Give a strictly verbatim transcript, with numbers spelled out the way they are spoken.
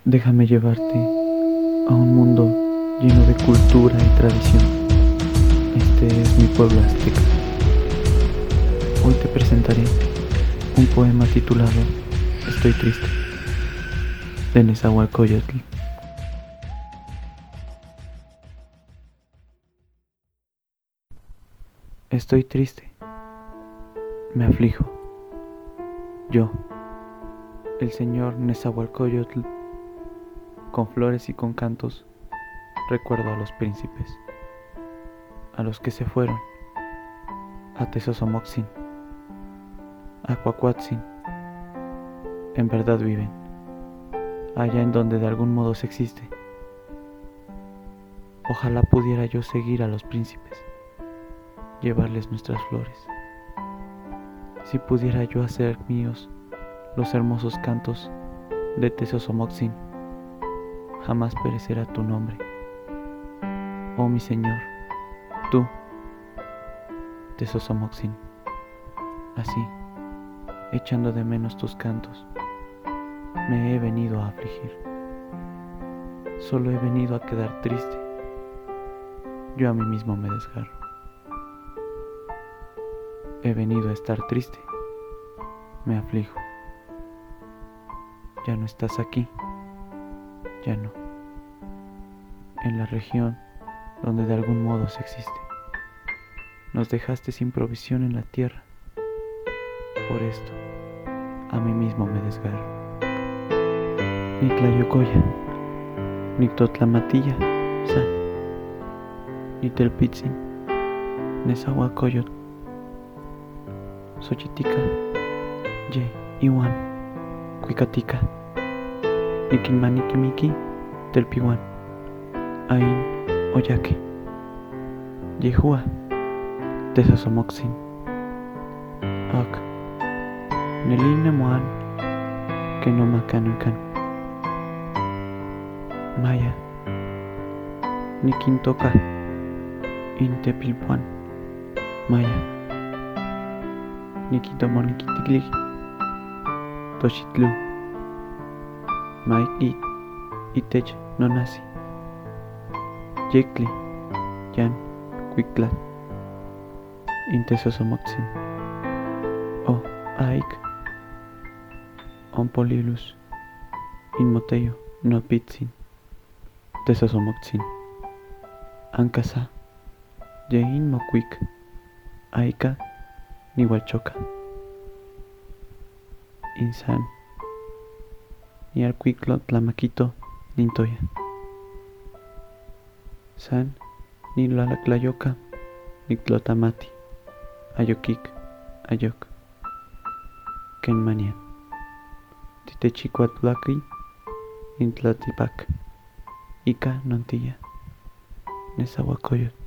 Déjame llevarte a un mundo lleno de cultura y tradición. Este es mi pueblo azteca. Hoy te presentaré un poema titulado Estoy triste, de Nezahualcóyotl. Estoy triste, me aflijo. Yo, el señor Nezahualcóyotl, con flores y con cantos, recuerdo a los príncipes, a los que se fueron, a Tezozomoxin, a Cuacuatzin. En verdad viven, allá en donde de algún modo se existe. Ojalá pudiera yo seguir a los príncipes, llevarles nuestras flores. Si pudiera yo hacer míos los hermosos cantos de Tezozomoxin, jamás perecerá tu nombre. Oh mi Señor, tú, Tezozomoxin, así, echando de menos tus cantos, me he venido a afligir. Solo he venido a quedar triste. Yo a mí mismo me desgarro. He venido a estar triste. Me aflijo. Ya no estás aquí. Ya no. En la región donde de algún modo se existe. Nos dejaste sin provisión en la tierra. Por esto, a mí mismo me desgarro. Nictlayocoya, Nictotlamatilla, San, Nitelpitzin, Nezahualcóyotl, Xochitica, Ye, Iwan, Cuicatica, Niquilmaniquimiki, Telpiwan, Ain, Oyaque, Yehua, Tezozomoxin, Ak, Nelina Moan, Kenomacanucan, Maya, Niquintoca, Intepilpuan, Maya, Niquitomoniquitigli, Tochitlu, Maikit, Itech Nonasi, Yecli, Yan, Cuictlat, Intezozomoxin, O, Aik, Ompolilus, Inmoteo, Nopitzin, Tezozomoxin, Ancasa, Yein Mocuic, Aika, Nihualchoca, Insan, Nialcuiclo Tlamaquito, Nintoya, San, Nilalaclayoca, Nictlotamati, Ayoquic, Ayoc, Kenmanian, Titechicuatlaqui, Intlatipac, Ica Nontilla, Nezahualcóyotl.